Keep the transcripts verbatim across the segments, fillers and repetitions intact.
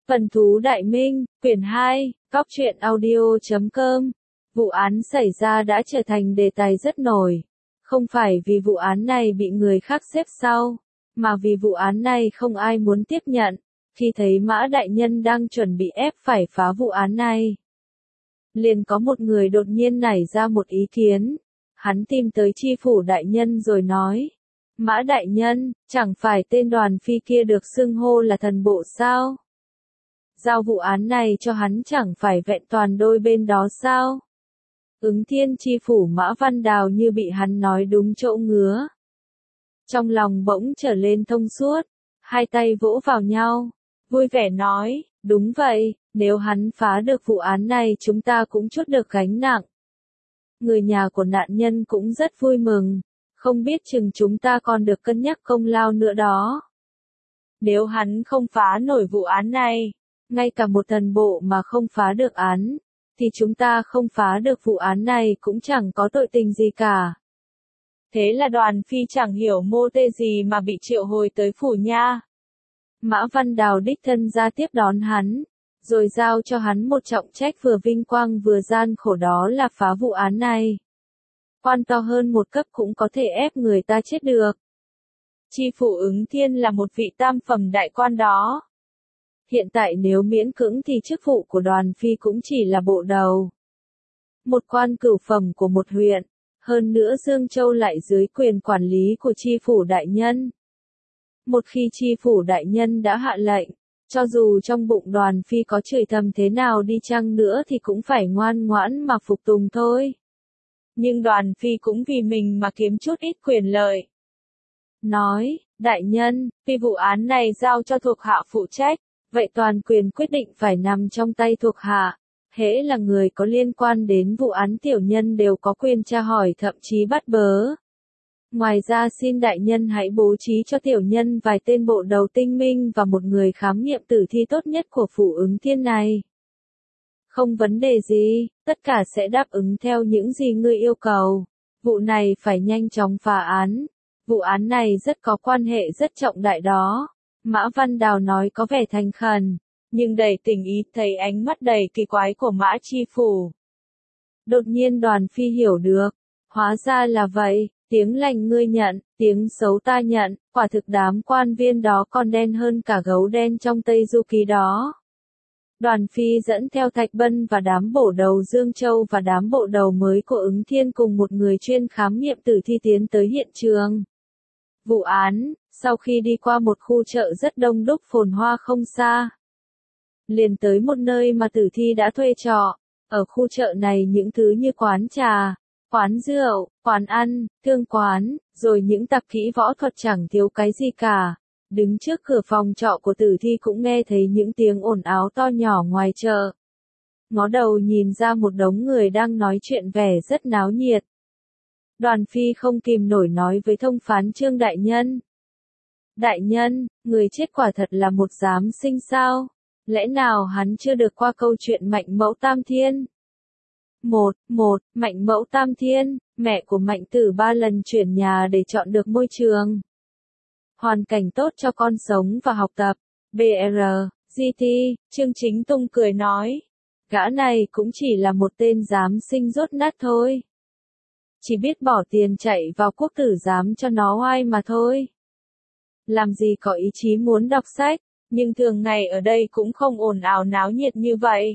Phần thú Đại Minh, quyển hai, góc truyện audio chấm com. Vụ án xảy ra đã trở thành đề tài rất nổi. Không phải vì vụ án này bị người khác xếp sau, mà vì vụ án này không ai muốn tiếp nhận. Khi thấy Mã Đại Nhân đang chuẩn bị ép phải phá vụ án này, liền có một người đột nhiên nảy ra một ý kiến. Hắn tìm tới Tri Phủ Đại Nhân rồi nói: Mã Đại Nhân, chẳng phải tên Đoàn Phi kia được xưng hô là thần bộ sao? Giao vụ án này cho hắn chẳng phải vẹn toàn đôi bên đó sao? Ứng Thiên Tri Phủ Mã Văn Đào như bị hắn nói đúng chỗ ngứa. Trong lòng bỗng trở lên thông suốt, hai tay vỗ vào nhau, vui vẻ nói: đúng vậy, nếu hắn phá được vụ án này chúng ta cũng trút được gánh nặng. Người nhà của nạn nhân cũng rất vui mừng, không biết chừng chúng ta còn được cân nhắc công lao nữa đó. Nếu hắn không phá nổi vụ án này, ngay cả một thần bộ mà không phá được án, thì chúng ta không phá được vụ án này cũng chẳng có tội tình gì cả. Thế là Đoàn Phi chẳng hiểu mô tê gì mà bị triệu hồi tới phủ nha. Mã Văn Đào đích thân ra tiếp đón hắn, rồi giao cho hắn một trọng trách vừa vinh quang vừa gian khổ, đó là phá vụ án này. Quan to hơn một cấp cũng có thể ép người ta chết được. Tri Phủ Ứng Thiên là một vị tam phẩm đại quan đó. Hiện tại nếu miễn cưỡng thì chức vụ của Đoàn Phi cũng chỉ là bộ đầu. Một quan cửu phẩm của một huyện, hơn nữa Dương Châu lại dưới quyền quản lý của Tri Phủ Đại Nhân. Một khi Tri Phủ Đại Nhân đã hạ lệnh, cho dù trong bụng Đoàn Phi có chửi thầm thế nào đi chăng nữa thì cũng phải ngoan ngoãn mà phục tùng thôi. Nhưng Đoàn Phi cũng vì mình mà kiếm chút ít quyền lợi. Nói: Đại Nhân, vì vụ án này giao cho thuộc hạ phụ trách, vậy toàn quyền quyết định phải nằm trong tay thuộc hạ. Hễ là người có liên quan đến vụ án tiểu nhân đều có quyền tra hỏi, thậm chí bắt bớ. Ngoài ra xin Đại Nhân hãy bố trí cho tiểu nhân vài tên bộ đầu tinh minh và một người khám nghiệm tử thi tốt nhất của phủ Ứng Thiên này. Không vấn đề gì, tất cả sẽ đáp ứng theo những gì ngươi yêu cầu. Vụ này phải nhanh chóng phá án. Vụ án này rất có quan hệ rất trọng đại đó. Mã Văn Đào nói có vẻ thành khẩn, nhưng đầy tình ý, thấy ánh mắt đầy kỳ quái của Mã Tri Phủ. Đột nhiên Đoàn Phi hiểu được, hóa ra là vậy, tiếng lành ngươi nhận, tiếng xấu ta nhận, quả thực đám quan viên đó còn đen hơn cả gấu đen trong Tây Du Ký đó. Đoàn Phi dẫn theo Thạch Bân và đám bộ đầu Dương Châu và đám bộ đầu mới của Ứng Thiên cùng một người chuyên khám nghiệm tử thi tiến tới hiện trường vụ án. Sau khi đi qua một khu chợ rất đông đúc phồn hoa không xa, liền tới một nơi mà tử thi đã thuê trọ. Ở khu chợ này những thứ như quán trà, quán rượu, quán ăn, thương quán, rồi những tạp kỹ võ thuật chẳng thiếu cái gì cả. Đứng trước cửa phòng trọ của tử thi cũng nghe thấy những tiếng ồn ào to nhỏ ngoài chợ. Ngó đầu nhìn ra một đống người đang nói chuyện vẻ rất náo nhiệt. Đoàn Phi không kìm nổi nói với thông phán Trương Đại Nhân: Đại Nhân, người chết quả thật là một giám sinh sao? Lẽ nào hắn chưa được qua câu chuyện Mạnh Mẫu Tam Thiên? Một, một, Mạnh Mẫu Tam Thiên, mẹ của Mạnh Tử ba lần chuyển nhà để chọn được môi trường, hoàn cảnh tốt cho con sống và học tập. bê rờ, giê tê, Trương Chính Tung cười nói: gã này cũng chỉ là một tên giám sinh rốt nát thôi. Chỉ biết bỏ tiền chạy vào quốc tử giám cho nó oai mà thôi. Làm gì có ý chí muốn đọc sách, nhưng thường ngày ở đây cũng không ồn ào náo nhiệt như vậy.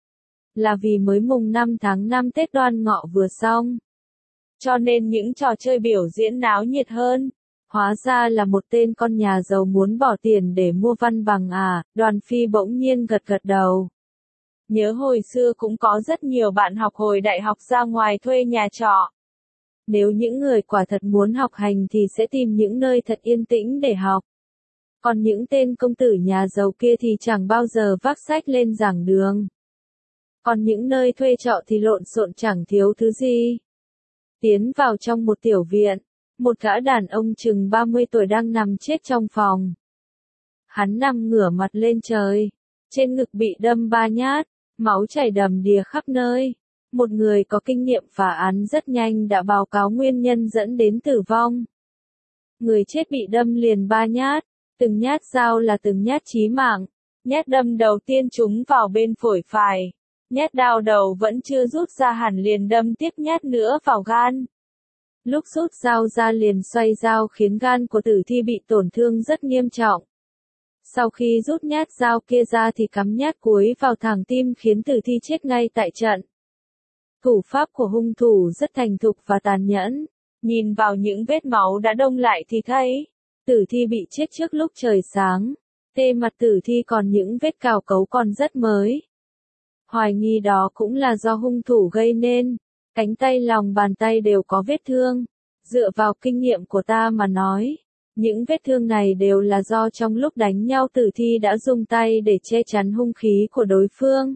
Là vì mới mùng năm tháng năm Tết Đoan Ngọ vừa xong, cho nên những trò chơi biểu diễn náo nhiệt hơn. Hóa ra là một tên con nhà giàu muốn bỏ tiền để mua văn bằng à? Đoàn Phi bỗng nhiên gật gật đầu. Nhớ hồi xưa cũng có rất nhiều bạn học hồi đại học ra ngoài thuê nhà trọ. Nếu những người quả thật muốn học hành thì sẽ tìm những nơi thật yên tĩnh để học. Còn những tên công tử nhà giàu kia thì chẳng bao giờ vác sách lên giảng đường. Còn những nơi thuê trọ thì lộn xộn chẳng thiếu thứ gì. Tiến vào trong một tiểu viện, một gã đàn ông chừng ba mươi tuổi đang nằm chết trong phòng. Hắn nằm ngửa mặt lên trời, trên ngực bị đâm ba nhát, máu chảy đầm đìa khắp nơi. Một người có kinh nghiệm phá án rất nhanh đã báo cáo nguyên nhân dẫn đến tử vong. Người chết bị đâm liền ba nhát, từng nhát dao là từng nhát chí mạng, Nhát đâm đầu tiên trúng vào bên phổi phải. Nhát đao đầu vẫn chưa rút ra hẳn liền đâm tiếp nhát nữa vào gan. Lúc rút dao ra liền xoay dao khiến gan của tử thi bị tổn thương rất nghiêm trọng. Sau khi rút nhát dao kia ra thì cắm nhát cuối vào thẳng tim khiến tử thi chết ngay tại trận. Thủ pháp của hung thủ rất thành thục và tàn nhẫn. Nhìn vào những vết máu đã đông lại thì thấy, tử thi bị chết trước lúc trời sáng. Tê mặt tử thi còn những vết cào cấu còn rất mới. Hoài nghi đó cũng là do hung thủ gây nên. Cánh tay lòng bàn tay đều có vết thương. Dựa vào kinh nghiệm của ta mà nói, những vết thương này đều là do trong lúc đánh nhau tử thi đã dùng tay để che chắn hung khí của đối phương.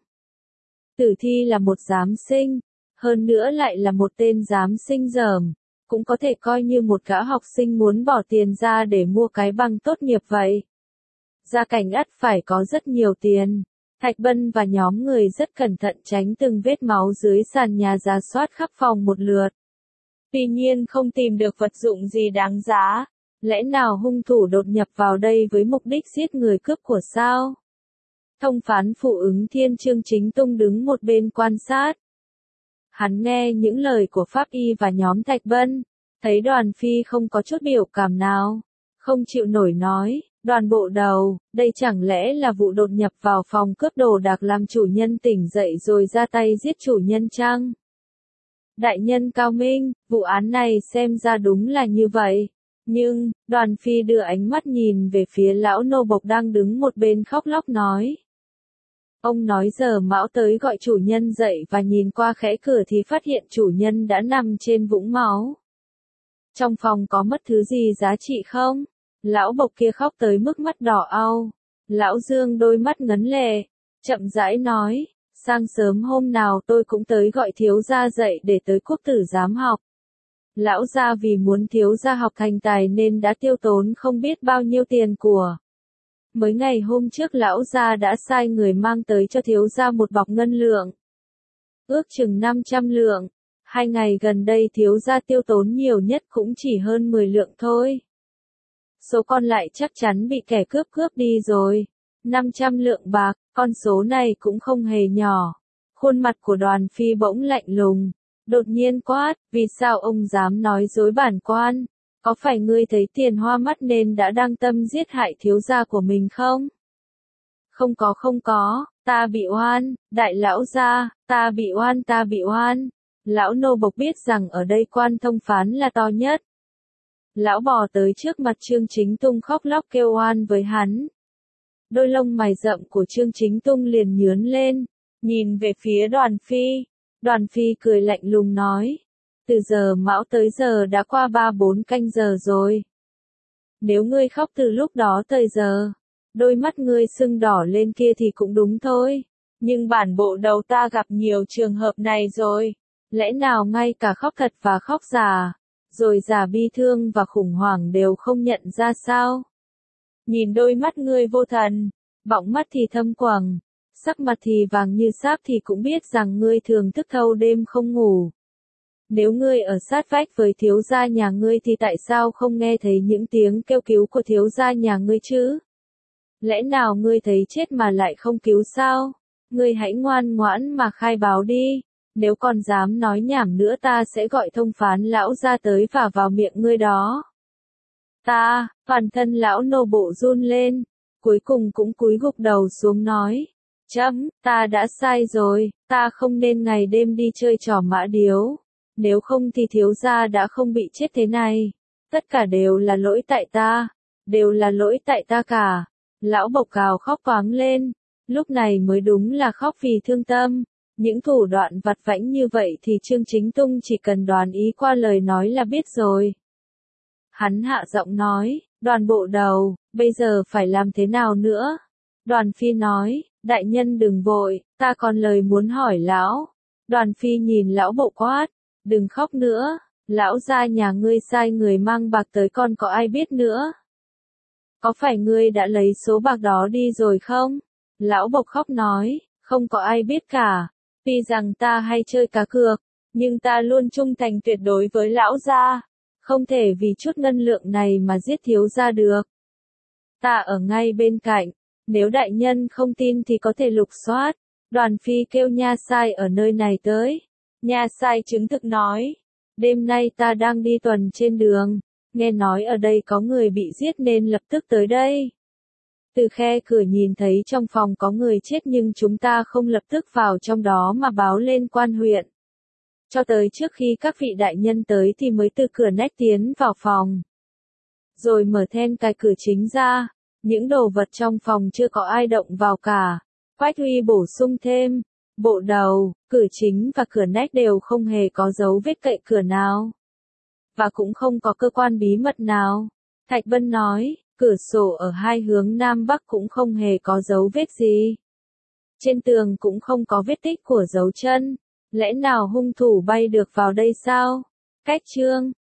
Tử thi là một giám sinh, hơn nữa lại là một tên giám sinh dởm, cũng có thể coi như một gã học sinh muốn bỏ tiền ra để mua cái bằng tốt nghiệp vậy. Gia cảnh ắt phải có rất nhiều tiền. Thạch Bân và nhóm người rất cẩn thận tránh từng vết máu dưới sàn nhà, rà soát khắp phòng một lượt. Tuy nhiên không tìm được vật dụng gì đáng giá. Lẽ nào hung thủ đột nhập vào đây với mục đích giết người cướp của sao? Thông phán phụ ứng thiên Trương Chính Tung đứng một bên quan sát. Hắn nghe những lời của Pháp Y và nhóm Thạch Bân, thấy Đoàn Phi không có chút biểu cảm nào, không chịu nổi nói, Đoàn bộ đầu, đây chẳng lẽ là vụ đột nhập vào phòng cướp đồ đạc làm chủ nhân tỉnh dậy rồi ra tay giết chủ nhân chăng? Đại nhân cao minh, vụ án này xem ra đúng là như vậy. Nhưng, Đoàn Phi đưa ánh mắt nhìn về phía lão nô bộc đang đứng một bên khóc lóc nói. Ông nói giờ Mão tới gọi chủ nhân dậy và nhìn qua khẽ cửa thì phát hiện chủ nhân đã nằm trên vũng máu. Trong phòng có mất thứ gì giá trị không? Lão bộc kia khóc tới mức mắt đỏ au. Lão Dương đôi mắt ngấn lệ, chậm rãi nói, sáng sớm hôm nào tôi cũng tới gọi thiếu gia dậy để tới quốc tử giám học. Lão gia vì muốn thiếu gia học thành tài nên đã tiêu tốn không biết bao nhiêu tiền của. Mới ngày hôm trước lão gia đã sai người mang tới cho thiếu gia một bọc ngân lượng. Ước chừng năm trăm lượng. Hai ngày gần đây thiếu gia tiêu tốn nhiều nhất cũng chỉ hơn mười lượng thôi. Số còn lại chắc chắn bị kẻ cướp cướp đi rồi. năm trăm lượng bạc, con số này cũng không hề nhỏ. Khuôn mặt của Đoàn Phi bỗng lạnh lùng. Đột nhiên quát, vì sao ông dám nói dối bản quan? Có phải ngươi thấy tiền hoa mắt nên đã đăng tâm giết hại thiếu gia của mình không? Không có không có, ta bị oan, đại lão gia, ta bị oan ta bị oan. Lão nô bộc biết rằng ở đây quan thông phán là to nhất. Lão bò tới trước mặt Trương Chính Tung khóc lóc kêu oan với hắn. Đôi lông mày rậm của Trương Chính Tung liền nhướng lên, nhìn về phía Đoàn Phi. Đoàn Phi cười lạnh lùng nói, từ giờ Mão tới giờ đã qua ba bốn canh giờ rồi. Nếu ngươi khóc từ lúc đó tới giờ, đôi mắt ngươi sưng đỏ lên kia thì cũng đúng thôi. Nhưng bản bộ đầu ta gặp nhiều trường hợp này rồi. Lẽ nào ngay cả khóc thật và khóc giả, rồi giả bi thương và khủng hoảng đều không nhận ra sao? Nhìn đôi mắt ngươi vô thần, bọng mắt thì thâm quầng, sắc mặt thì vàng như sáp thì cũng biết rằng ngươi thường thức thâu đêm không ngủ. Nếu ngươi ở sát vách với thiếu gia nhà ngươi thì tại sao không nghe thấy những tiếng kêu cứu của thiếu gia nhà ngươi chứ? Lẽ nào ngươi thấy chết mà lại không cứu sao? Ngươi hãy ngoan ngoãn mà khai báo đi. Nếu còn dám nói nhảm nữa ta sẽ gọi thông phán lão ra tới và vào miệng ngươi đó. Ta, toàn thân lão nô bộ run lên, cuối cùng cũng cúi gục đầu xuống nói. Chấm, ta đã sai rồi, ta không nên ngày đêm đi chơi trò mã điếu. Nếu không thì thiếu gia đã không bị chết thế này. Tất cả đều là lỗi tại ta, đều là lỗi tại ta cả. Lão bộc cào khóc toáng lên, lúc này mới đúng là khóc vì thương tâm. Những thủ đoạn vặt vãnh như vậy thì Trương Chính Tung chỉ cần đoán ý qua lời nói là biết rồi. Hắn hạ giọng nói, Đoàn bộ đầu, bây giờ phải làm thế nào nữa? Đoàn Phi nói, đại nhân đừng vội, ta còn lời muốn hỏi lão. Đoàn Phi nhìn lão bộ quát, đừng khóc nữa, lão gia nhà ngươi sai người mang bạc tới còn có ai biết nữa. Có phải ngươi đã lấy số bạc đó đi rồi không? Lão bộc khóc nói, không có ai biết cả. Tuy rằng ta hay chơi cá cược, nhưng ta luôn trung thành tuyệt đối với lão gia, không thể vì chút ngân lượng này mà giết thiếu gia được. Ta ở ngay bên cạnh, Nếu đại nhân không tin thì có thể lục soát. Đoàn phi kêu nha sai ở nơi này tới. Nha sai chứng thực nói. Đêm nay ta đang đi tuần trên đường. Nghe nói ở đây có người bị giết nên lập tức tới đây. Từ khe cửa nhìn thấy trong phòng có người chết nhưng chúng ta không lập tức vào trong đó mà báo lên quan huyện. Cho tới trước khi các vị đại nhân tới thì mới từ cửa nách tiến vào phòng. Rồi mở then cài cửa chính ra. Những đồ vật trong phòng chưa có ai động vào cả. Quách Huy bổ sung thêm. Bộ đầu, cửa chính và cửa nách đều không hề có dấu vết cậy cửa nào. Và cũng không có cơ quan bí mật nào. Thạch Bân nói, cửa sổ ở hai hướng Nam Bắc cũng không hề có dấu vết gì. Trên tường cũng không có vết tích của dấu chân. Lẽ nào hung thủ bay được vào đây sao? Cách chương